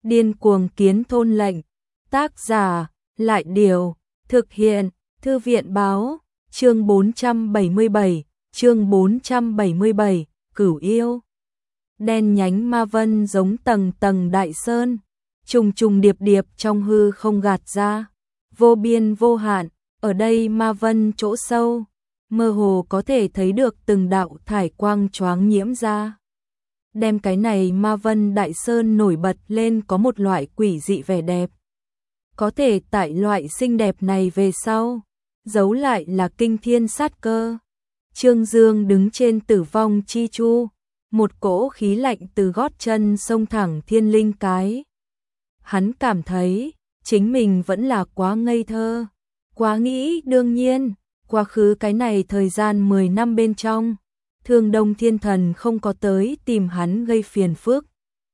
Điên cuồng kiến thôn lệnh. Tác giả, Lại Điều. Thực hiện, Thư viện Báo. Chương 477, Cửu Yêu. Đen nhánh ma vân giống tầng tầng đại sơn, trùng trùng điệp điệp trong hư không gạt ra, vô biên vô hạn. Ở đây ma vân chỗ sâu, mơ hồ có thể thấy được từng đạo thải quang choáng nhiễm ra, đem cái này ma vân đại sơn nổi bật lên có một loại quỷ dị vẻ đẹp. Có thể tại loại xinh đẹp này về sau, giấu lại là kinh thiên sát cơ. Trương Dương đứng trên Tử Vong Chi Chu, một cỗ khí lạnh từ gót chân xông thẳng thiên linh cái. Hắn cảm thấy chính mình vẫn là quá ngây thơ, quá nghĩ đương nhiên. Quá khứ cái này thời gian 10 năm bên trong, Thương Đông Thiên Thần không có tới tìm hắn gây phiền phức.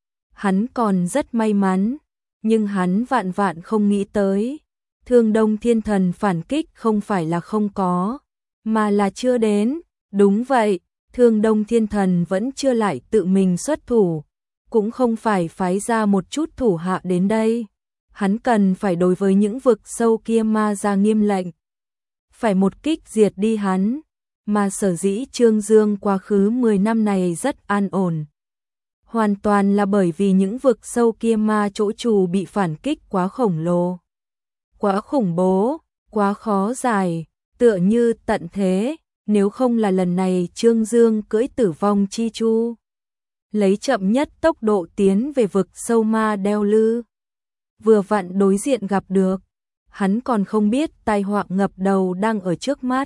Hắn còn rất may mắn, nhưng hắn vạn vạn không nghĩ tới. Thương Đông Thiên Thần phản kích không phải là không có, mà là chưa đến. Đúng vậy, Thương Đông Thiên Thần vẫn chưa lại tự mình xuất thủ, cũng không phải phái ra một chút thủ hạ đến đây. Hắn cần phải đối với những vực sâu kia ma ra nghiêm lệnh, phải một kích diệt đi hắn. Mà sở dĩ Trương Dương quá khứ 10 năm này rất an ổn, hoàn toàn là bởi vì những vực sâu kia ma chỗ trù bị phản kích quá khổng lồ, quá khủng bố, quá khó giải, tựa như tận thế. Nếu không là lần này Trương Dương cưỡi Tử Vong Chi Chu, lấy chậm nhất tốc độ tiến về vực sâu ma đeo lư, vừa vặn đối diện gặp được, hắn còn không biết tai họa ngập đầu đang ở trước mắt.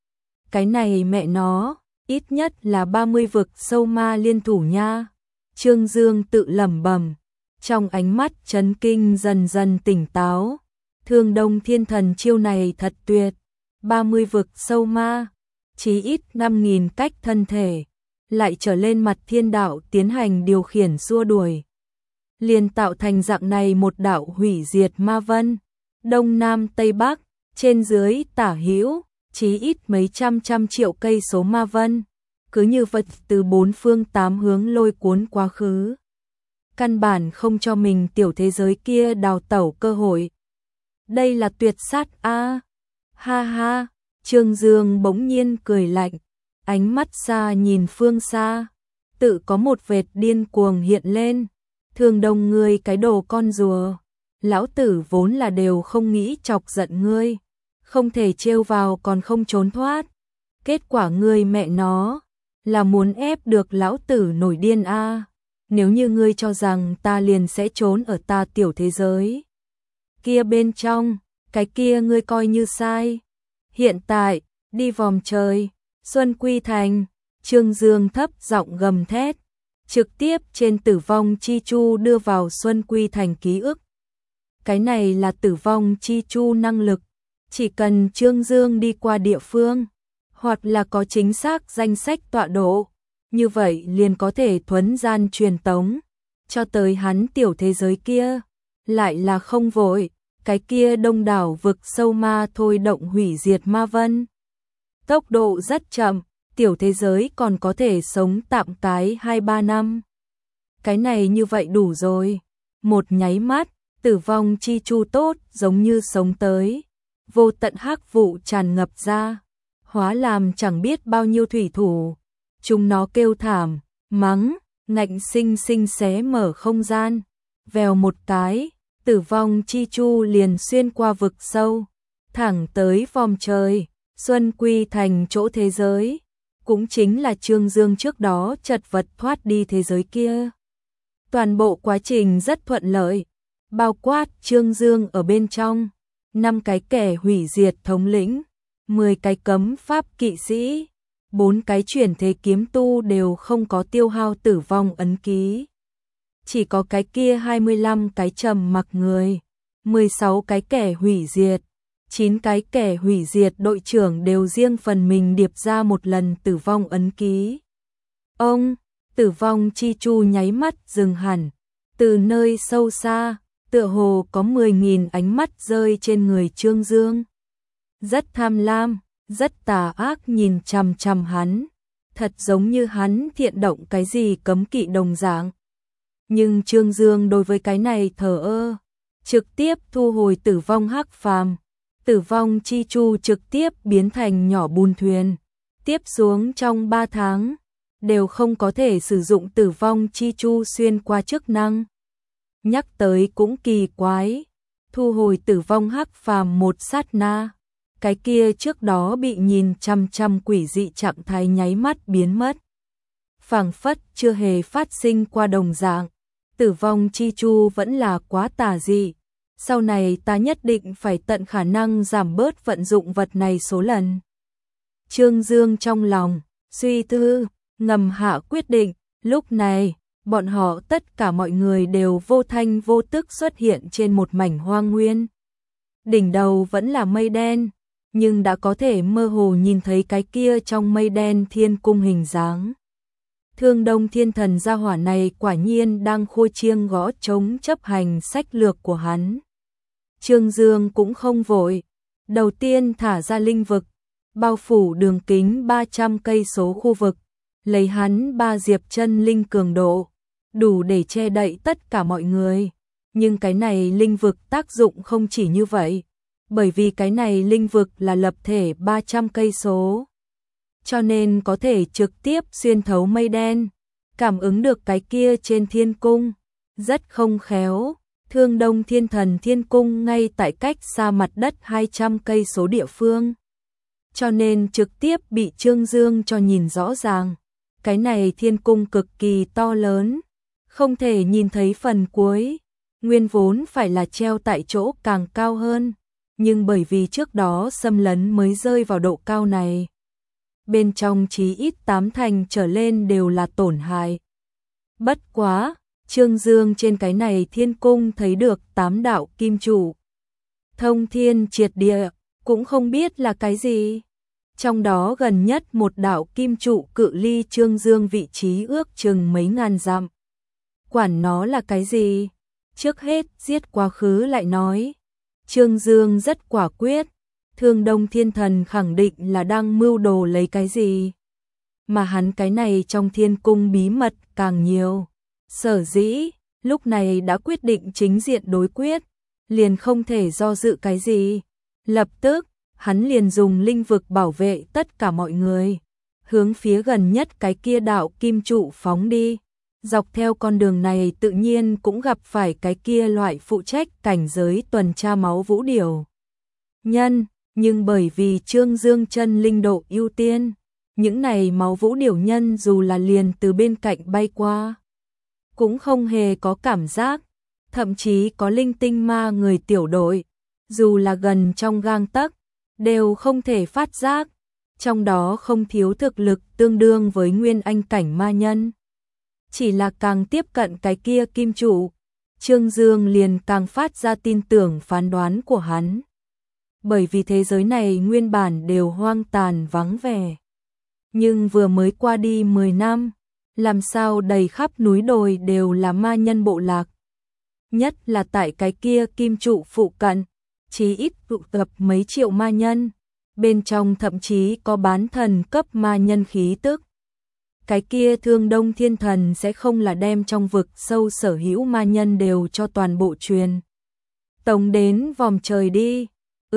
Cái này mẹ nó, ít nhất là 30 vực sâu ma liên thủ nha. Trương Dương tự lẩm bẩm, trong ánh mắt chấn kinh dần dần tỉnh táo. Thương Đông Thiên Thần chiêu này thật tuyệt, 30 vực sâu ma, chí ít 5.000 cách thân thể, lại trở lên mặt thiên đạo tiến hành điều khiển xua đuổi, liền tạo thành dạng này một đạo hủy diệt ma vân. Đông Nam Tây Bắc, trên dưới tả hữu, chí ít mấy trăm triệu cây số ma vân, cứ như vật từ bốn phương tám hướng lôi cuốn quá khứ. Căn bản không cho mình tiểu thế giới kia đào tẩu cơ hội. Đây là tuyệt sát a. Ha ha, Trương Dương bỗng nhiên cười lạnh, ánh mắt xa nhìn phương xa, tự có một vệt điên cuồng hiện lên. Thương Đông ngươi cái đồ con rùa, lão tử vốn là đều không nghĩ chọc giận ngươi, không thể trêu vào còn không trốn thoát. Kết quả ngươi mẹ nó là muốn ép được lão tử nổi điên a. Nếu như ngươi cho rằng ta liền sẽ trốn ở ta tiểu thế giới kia bên trong, cái kia ngươi coi như sai. Hiện tại, đi vòm trời, Xuân Quy Thành. Trương Dương thấp giọng gầm thét, trực tiếp trên Tử Vong Chi Chu đưa vào Xuân Quy Thành ký ức. Cái này là Tử Vong Chi Chu năng lực, chỉ cần Trương Dương đi qua địa phương, hoặc là có chính xác danh sách tọa độ, như vậy liền có thể thuấn gian truyền tống cho tới hắn tiểu thế giới kia. Lại là không vội, cái kia đông đảo vực sâu ma thôi động hủy diệt ma vân, tốc độ rất chậm, tiểu thế giới còn có thể sống tạm cái 2-3 năm. Cái này như vậy đủ rồi. Một nháy mắt, Tử Vong Chi Chu tốt giống như sống tới, vô tận hắc vụ tràn ngập ra, hóa làm chẳng biết bao nhiêu thủy thủ. Chúng nó kêu thảm, mắng, ngạnh sinh sinh xé mở không gian. Vèo một cái, Tử Vong Chi Chu liền xuyên qua vực sâu, thẳng tới vòm trời, Xuân Quy Thành chỗ thế giới, cũng chính là Trương Dương trước đó chật vật thoát đi thế giới kia. Toàn bộ quá trình rất thuận lợi, bao quát Trương Dương ở bên trong, 5 cái kẻ hủy diệt thống lĩnh, 10 cái cấm pháp kỵ sĩ, 4 cái chuyển thế kiếm tu đều không có tiêu hao tử vong ấn ký. Chỉ có cái kia 25 cái trầm mặc người, 16 cái kẻ hủy diệt, 9 cái kẻ hủy diệt đội trưởng đều riêng phần mình điệp ra một lần tử vong ấn ký. Ông, Tử Vong Chi Chu nháy mắt dừng hẳn, từ nơi sâu xa, tựa hồ có 10.000 ánh mắt rơi trên người Trương Dương. Rất tham lam, rất tà ác nhìn chằm chằm hắn, thật giống như hắn thiện động cái gì cấm kỵ đồng dạng. Nhưng Trương Dương đối với cái này thờ ơ, trực tiếp thu hồi Tử Vong hắc phàm. Tử Vong chi chu trực tiếp biến thành nhỏ bùn thuyền. Tiếp xuống trong 3 tháng, đều không có thể sử dụng Tử Vong chi chu xuyên qua chức năng. Nhắc tới cũng kỳ quái, thu hồi Tử Vong hắc phàm một sát na, cái kia trước đó bị nhìn chăm chăm quỷ dị trạng thái nháy mắt biến mất. Phảng phất chưa hề phát sinh qua đồng dạng, Tử Vong chi chu vẫn là quá tà dị. Sau này ta nhất định phải tận khả năng giảm bớt vận dụng vật này số lần. Trương Dương trong lòng, suy tư, ngầm hạ quyết định, lúc này, bọn họ tất cả mọi người đều vô thanh vô tức xuất hiện trên một mảnh hoang nguyên. Đỉnh đầu vẫn là mây đen, nhưng đã có thể mơ hồ nhìn thấy cái kia trong mây đen thiên cung hình dáng. Thương Đông Thiên Thần gia hỏa này quả nhiên đang khua chiêng gõ trống chấp hành sách lược của hắn. Trương Dương cũng không vội, đầu tiên thả ra linh vực, bao phủ đường kính 300 cây số khu vực, lấy hắn 3 diệp chân linh cường độ, đủ để che đậy tất cả mọi người. Nhưng cái này linh vực tác dụng không chỉ như vậy, bởi vì cái này linh vực là lập thể 300 cây số, cho nên có thể trực tiếp xuyên thấu mây đen, cảm ứng được cái kia trên thiên cung, rất không khéo. Thương Đông Thiên Thần Thiên Cung ngay tại cách xa mặt đất 200 cây số địa phương, cho nên trực tiếp bị Trương Dương cho nhìn rõ ràng. Cái này thiên cung cực kỳ to lớn, không thể nhìn thấy phần cuối, nguyên vốn phải là treo tại chỗ càng cao hơn, nhưng bởi vì trước đó xâm lấn mới rơi vào độ cao này. Bên trong chí ít 8 thành trở lên đều là tổn hại. Bất quá, Trương Dương trên cái này thiên cung thấy được 8 đạo kim trụ. Thông thiên triệt địa, cũng không biết là cái gì. Trong đó gần nhất một đạo kim trụ cự ly Trương Dương vị trí ước chừng mấy ngàn dặm. Quản nó là cái gì? Trước hết giết quá khứ lại nói. Trương Dương rất quả quyết. Thương Đông Thiên Thần khẳng định là đang mưu đồ lấy cái gì. Mà hắn cái này trong thiên cung bí mật càng nhiều. Sở dĩ, lúc này đã quyết định chính diện đối quyết, liền không thể do dự cái gì. Lập tức, hắn liền dùng linh vực bảo vệ tất cả mọi người, hướng phía gần nhất cái kia đạo kim trụ phóng đi. Dọc theo con đường này tự nhiên cũng gặp phải cái kia loại phụ trách cảnh giới tuần tra máu vũ điểu nhân, nhưng bởi vì Trương Dương chân linh độ ưu tiên, những này máu vũ điểu nhân dù là liền từ bên cạnh bay qua, cũng không hề có cảm giác, thậm chí có linh tinh ma người tiểu đội, dù là gần trong gang tấc, đều không thể phát giác, trong đó không thiếu thực lực tương đương với nguyên anh cảnh ma nhân. Chỉ là càng tiếp cận cái kia kim trụ, Trương Dương liền càng phát ra tin tưởng phán đoán của hắn. Bởi vì thế giới này nguyên bản đều hoang tàn vắng vẻ. Nhưng vừa mới qua đi 10 năm, làm sao đầy khắp núi đồi đều là ma nhân bộ lạc. Nhất là tại cái kia kim trụ phụ cận, chí ít tụ tập mấy triệu ma nhân, bên trong thậm chí có bán thần cấp ma nhân khí tức. Cái kia Thương Đông Thiên Thần sẽ không là đem trong vực sâu sở hữu ma nhân đều cho toàn bộ truyền tổng đến vòng trời đi.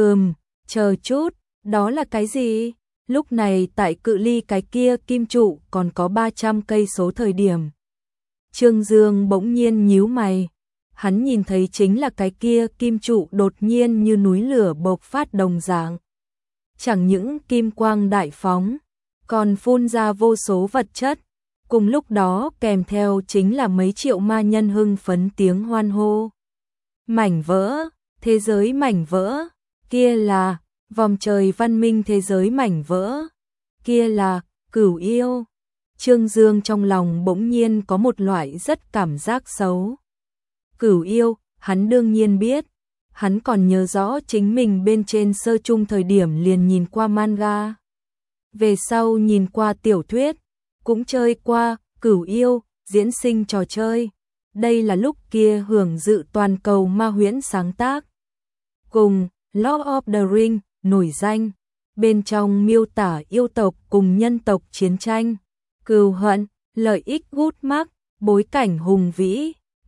Chờ chút, đó là cái gì? Lúc này tại cự ly cái kia kim trụ còn có 300 cây số thời điểm. Trương Dương bỗng nhiên nhíu mày. Hắn nhìn thấy chính là cái kia kim trụ đột nhiên như núi lửa bộc phát đồng dạng. Chẳng những kim quang đại phóng, còn phun ra vô số vật chất. Cùng lúc đó kèm theo chính là mấy triệu ma nhân hưng phấn tiếng hoan hô. Mảnh vỡ, thế giới mảnh vỡ, kia là vòng trời văn minh thế giới mảnh vỡ, kia là cửu yêu. Trương Dương trong lòng bỗng nhiên có một loại rất cảm giác xấu. Cửu yêu, hắn đương nhiên biết, hắn còn nhớ rõ chính mình bên trên sơ chung thời điểm liền nhìn qua manga. Về sau nhìn qua tiểu thuyết, cũng chơi qua cửu yêu, diễn sinh trò chơi. Đây là lúc kia hưởng dự toàn cầu ma huyễn sáng tác. Cùng Lord of the Ring nổi danh, bên trong miêu tả yêu tộc cùng nhân tộc chiến tranh, cừu hận, lợi ích gút mắc, bối cảnh hùng vĩ,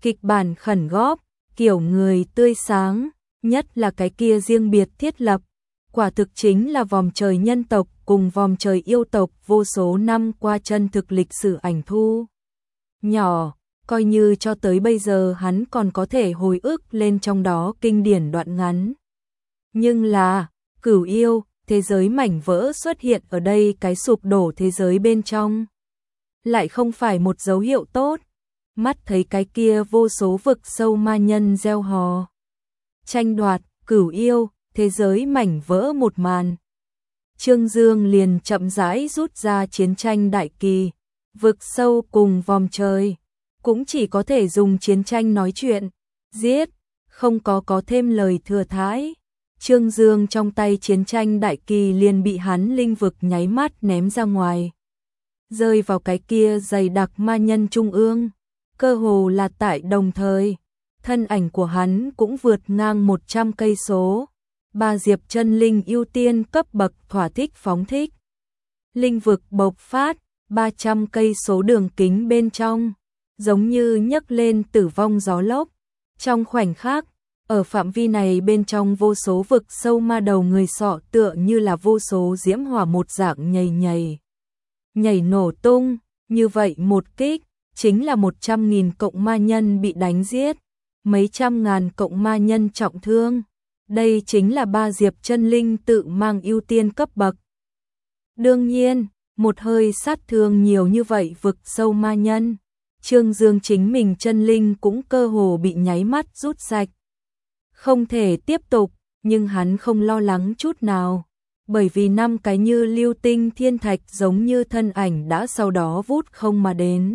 Kịch bản khẩn góp, kiểu người tươi sáng, nhất là cái kia riêng biệt thiết lập. Quả thực chính là vòm trời nhân tộc cùng vòm trời yêu tộc vô số năm qua chân thực lịch sử ảnh thu. Nhỏ, coi như cho tới bây giờ hắn còn có thể hồi ức lên trong đó kinh điển đoạn ngắn. Nhưng là, Cửu Yêu, thế giới mảnh vỡ xuất hiện ở đây cái sụp đổ thế giới bên trong. Lại không phải một dấu hiệu tốt. Mắt thấy cái kia vô số vực sâu ma nhân gieo hò. Tranh đoạt, Cửu Yêu, thế giới mảnh vỡ một màn. Trương Dương liền chậm rãi rút ra chiến tranh đại kỳ. Vực sâu cùng vòm trời. Cũng chỉ có thể dùng chiến tranh nói chuyện. Giết, không có thêm lời thừa thãi. Trương Dương trong tay chiến tranh đại kỳ liền bị hắn linh vực nháy mắt ném ra ngoài. Rơi vào cái kia dày đặc ma nhân trung ương. Cơ hồ là tại đồng thời. Thân ảnh của hắn cũng vượt ngang 100 cây số. Ba diệp chân linh ưu tiên cấp bậc thỏa thích phóng thích. Linh vực bộc phát, 300 cây số đường kính bên trong. Giống như nhấc lên tử vong gió lốc. Trong khoảnh khắc, ở phạm vi này bên trong vô số vực sâu ma đầu người sọ tựa như là vô số diễm hỏa một dạng nhảy nổ tung, như vậy một kích, chính là 100.000 cộng ma nhân bị đánh giết, mấy trăm ngàn cộng ma nhân trọng thương. Đây chính là ba diệp chân linh tự mang ưu tiên cấp bậc. Đương nhiên, một hơi sát thương nhiều như vậy vực sâu ma nhân, Trương Dương chính mình chân linh cũng cơ hồ bị nháy mắt rút sạch. Không thể tiếp tục, nhưng hắn không lo lắng chút nào, bởi vì 5 cái như lưu tinh thiên thạch giống như thân ảnh đã sau đó vút không mà đến.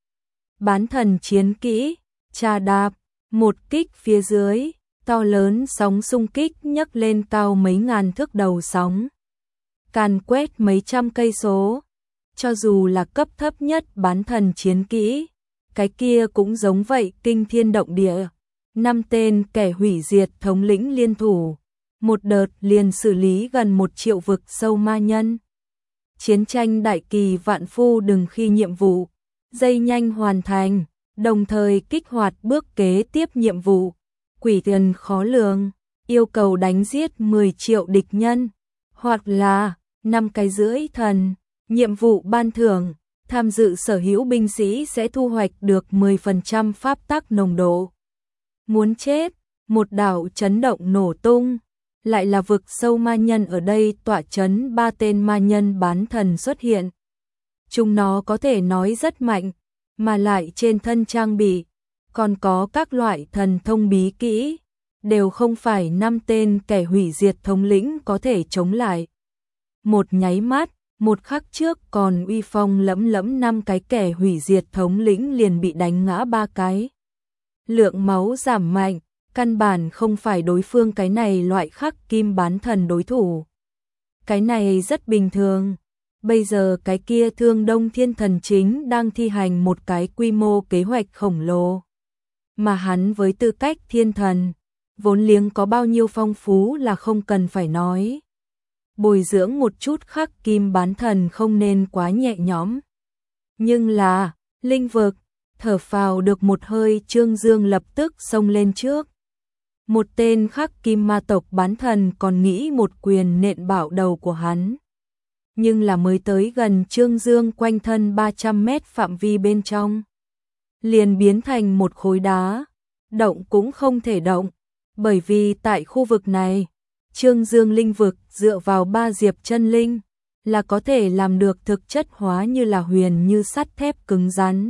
Bán thần chiến kỹ, trà đạp, một kích phía dưới, to lớn sóng xung kích nhấc lên cao mấy ngàn thước đầu sóng. Càn quét mấy trăm cây số, cho dù là cấp thấp nhất bán thần chiến kỹ, cái kia cũng giống vậy kinh thiên động địa. 5 tên kẻ hủy diệt thống lĩnh liên thủ, một đợt liền xử lý gần 1 triệu vực sâu ma nhân. Chiến tranh đại kỳ vạn phu đừng khi nhiệm vụ, dây nhanh hoàn thành, đồng thời kích hoạt bước kế tiếp nhiệm vụ. Quỷ tiền khó lường, yêu cầu đánh giết 10 triệu địch nhân, hoặc là 5 cái rưỡi thần. Nhiệm vụ ban thưởng, tham dự sở hữu binh sĩ sẽ thu hoạch được 10% pháp tắc nồng độ. Muốn chết, một đạo chấn động nổ tung, lại là vực sâu ma nhân ở đây tọa chấn 3 tên ma nhân bán thần xuất hiện. Chúng nó có thể nói rất mạnh, mà lại trên thân trang bị, còn có các loại thần thông bí kỹ, đều không phải 5 tên kẻ hủy diệt thống lĩnh có thể chống lại. Một nháy mắt, một khắc trước còn uy phong lẫm lẫm 5 cái kẻ hủy diệt thống lĩnh liền bị đánh ngã 3 cái. Lượng máu giảm mạnh, căn bản không phải đối phương cái này loại khắc kim bán thần đối thủ. Cái này rất bình thường. Bây giờ cái kia Thương Đông Thiên Thần chính đang thi hành một cái quy mô kế hoạch khổng lồ. Mà hắn với tư cách thiên thần, vốn liếng có bao nhiêu phong phú là không cần phải nói. Bồi dưỡng một chút khắc kim bán thần không nên quá nhẹ nhõm. Nhưng là, linh vực, thở phào được một hơi Trương Dương lập tức xông lên trước. Một tên khắc kim ma tộc bán thần còn nghĩ một quyền nện bạo đầu của hắn. Nhưng là mới tới gần Trương Dương quanh thân 300 mét phạm vi bên trong. Liền biến thành một khối đá, động cũng không thể động, bởi vì tại khu vực này, Trương Dương linh vực dựa vào 3 diệp chân linh, là có thể làm được thực chất hóa như là huyền như sắt thép cứng rắn.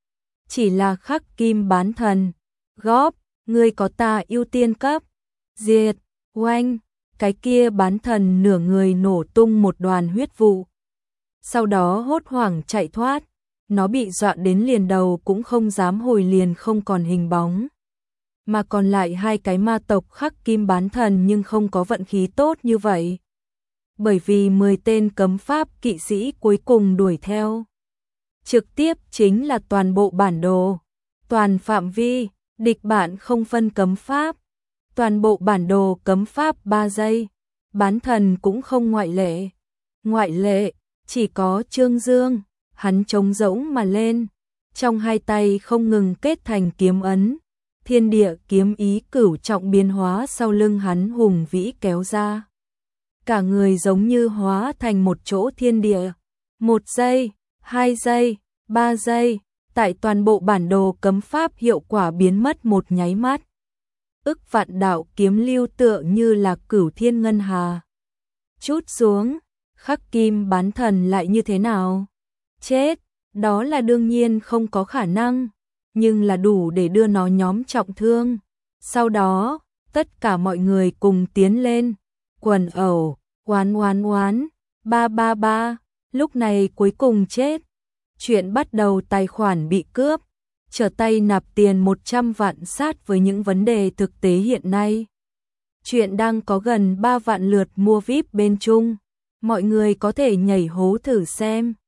Chỉ là khắc kim bán thần, góp, ngươi có ta ưu tiên cấp, diệt, oanh, cái kia bán thần nửa người nổ tung một đoàn huyết vụ. Sau đó hốt hoảng chạy thoát, nó bị dọa đến liền đầu cũng không dám hồi liền không còn hình bóng. Mà còn lại 2 cái ma tộc khắc kim bán thần nhưng không có vận khí tốt như vậy. Bởi vì 10 tên cấm pháp kỵ sĩ cuối cùng đuổi theo. Trực tiếp chính là toàn bộ bản đồ, toàn phạm vi, địch bạn không phân cấm pháp. Toàn bộ bản đồ cấm pháp 3 giây, bán thần cũng không ngoại lệ. Ngoại lệ, chỉ có Trương Dương, hắn trống rỗng mà lên. trong hai tay không ngừng kết thành kiếm ấn, thiên địa kiếm ý cửu trọng biến hóa sau lưng hắn hùng vĩ kéo ra. Cả người giống như hóa thành một chỗ thiên địa. 1 giây, 2 giây, 3 giây, tại toàn bộ bản đồ cấm pháp hiệu quả biến mất một nháy mắt. Ức vạn đạo kiếm lưu tựa như là cửu thiên ngân hà. Chút xuống, khắc kim bán thần lại như thế nào? Chết, đó là đương nhiên không có khả năng, nhưng là đủ để đưa nó nhóm trọng thương. Sau đó, tất cả mọi người cùng tiến lên, quần ẩu, oán, ba, lúc này cuối cùng chết. Chuyện bắt đầu tài khoản bị cướp, trở tay nạp tiền 100 vạn sát với những vấn đề thực tế hiện nay. Chuyện đang có gần 3 vạn lượt mua VIP bên Trung, mọi người có thể nhảy hố thử xem.